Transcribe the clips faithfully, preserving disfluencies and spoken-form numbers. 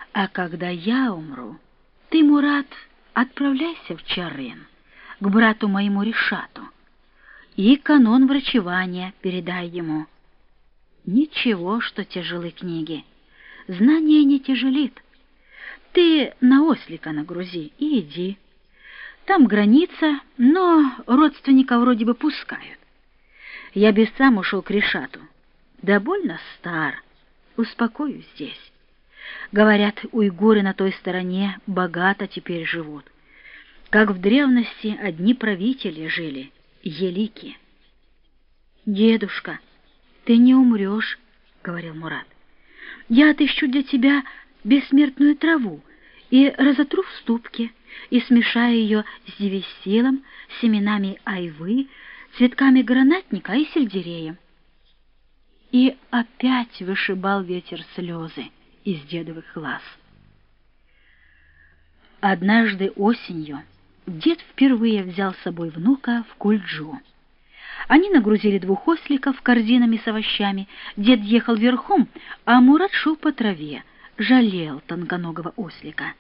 А когда я умру, ты, Мурат, отправляйся в Чарын, к брату моему Решату, и канон врачевания передай ему. Ничего, что тяжелы книги, знание не тяжелит. Ты на ослика нагрузи и иди. Там граница, но родственника вроде бы пускают. Я без сам ушел к Решату. Да больно стар, успокоюсь здесь. Говорят, уйгуры на той стороне богато теперь живут. Как в древности одни правители жили, елики. «Дедушка, ты не умрешь», — говорил Мурат. «Я отыщу для тебя бессмертную траву и разотру в ступке, и смешаю ее с девесилом, семенами айвы, цветками гранатника и сельдереем». И опять вышибал ветер слезы из дедовых глаз. Однажды осенью дед впервые взял с собой внука в Кульджу. Они нагрузили двух осликов корзинами с овощами. Дед ехал верхом, а Мурат шел по траве, жалел тонконогого ослика.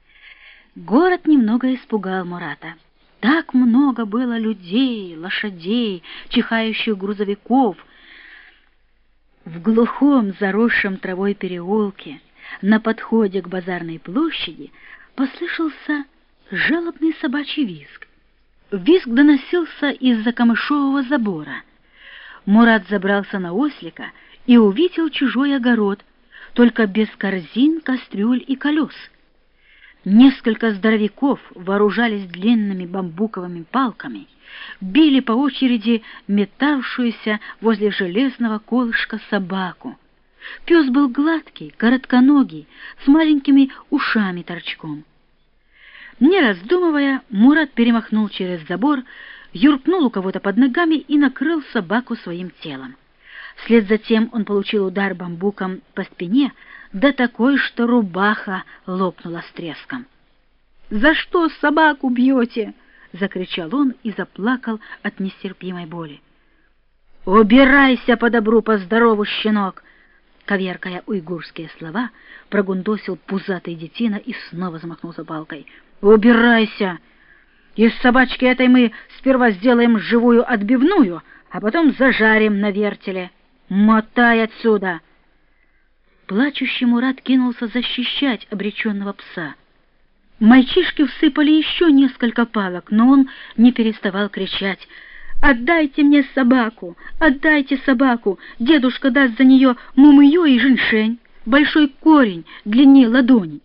Город немного испугал Мурата. Так много было людей, лошадей, чихающих грузовиков. В глухом, заросшем травой переулке, на подходе к базарной площади, послышался жалобный собачий визг. Визг доносился из-за камышового забора. Мурат забрался на ослика и увидел чужой огород, только без корзин, кастрюль и колес. Несколько здоровяков вооружались длинными бамбуковыми палками, били по очереди метавшуюся возле железного колышка собаку. Пес был гладкий, коротконогий, с маленькими ушами торчком. Не раздумывая, Мурат перемахнул через забор, юркнул у кого-то под ногами и накрыл собаку своим телом. Вслед за тем он получил удар бамбуком по спине, да такой, что рубаха лопнула с треском. «За что собаку бьете?» — закричал он и заплакал от нестерпимой боли. «Убирайся по добру, по здорову, щенок!» Коверкая уйгурские слова, прогундосил пузатый детина и снова замахнулся палкой. «Убирайся! Из собачки этой мы сперва сделаем живую отбивную, а потом зажарим на вертеле. Мотай отсюда!» Плачущий Мурат кинулся защищать обреченного пса. Мальчишки всыпали еще несколько палок, но он не переставал кричать: «Отдайте мне собаку! Отдайте собаку! Дедушка даст за нее мумыё и женьшень, большой корень длиннее ладони».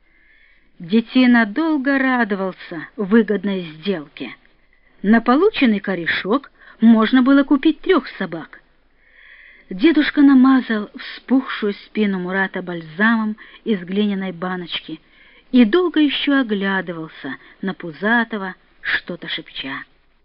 Детина долго радовался выгодной сделке. На полученный корешок можно было купить трех собак. Дедушка намазал вспухшую спину Мурата бальзамом из глиняной баночки и долго еще оглядывался на пузатого, что-то шепча.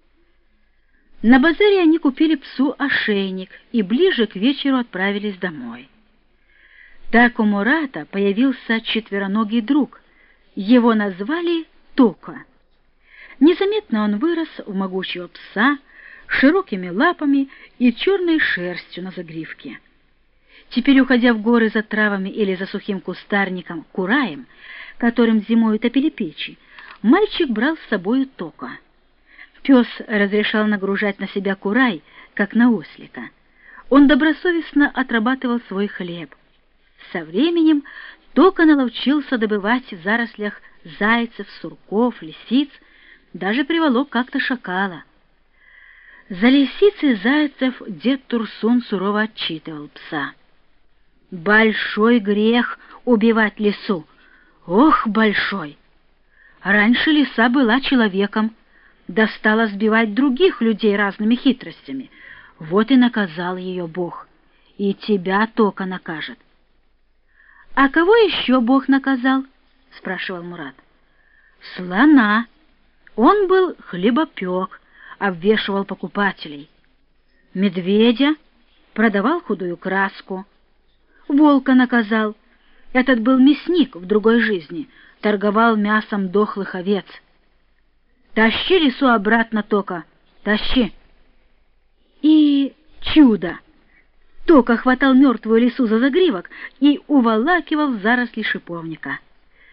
На базаре они купили псу ошейник и ближе к вечеру отправились домой. Так у Мурата появился четвероногий друг. Его назвали Тока. Незаметно он вырос в могучего пса, широкими лапами и черной шерстью на загривке. Теперь, уходя в горы за травами или за сухим кустарником кураем, которым зимой топили печи, мальчик брал с собой Тока. Пес разрешал нагружать на себя курай, как на ослика. Он добросовестно отрабатывал свой хлеб. Со временем Тока наловчился добывать в зарослях зайцев, сурков, лисиц, даже приволок как-то шакала. За лисиц и зайцев дед Турсун сурово отчитывал пса. «Большой грех убивать лису! Ох, большой! Раньше лиса была человеком, достала сбивать других людей разными хитростями. Вот и наказал ее Бог, и тебя Тока накажет». «А кого еще Бог наказал?» — спрашивал Мурат. «Слона. Он был хлебопек, обвешивал покупателей. Медведя, продавал худую краску. Волка наказал. Этот был мясник в другой жизни, торговал мясом дохлых овец. Тащи лису обратно, Тока, тащи!» И чудо! Тока хватал мертвую лису за загривок и уволакивал в заросли шиповника.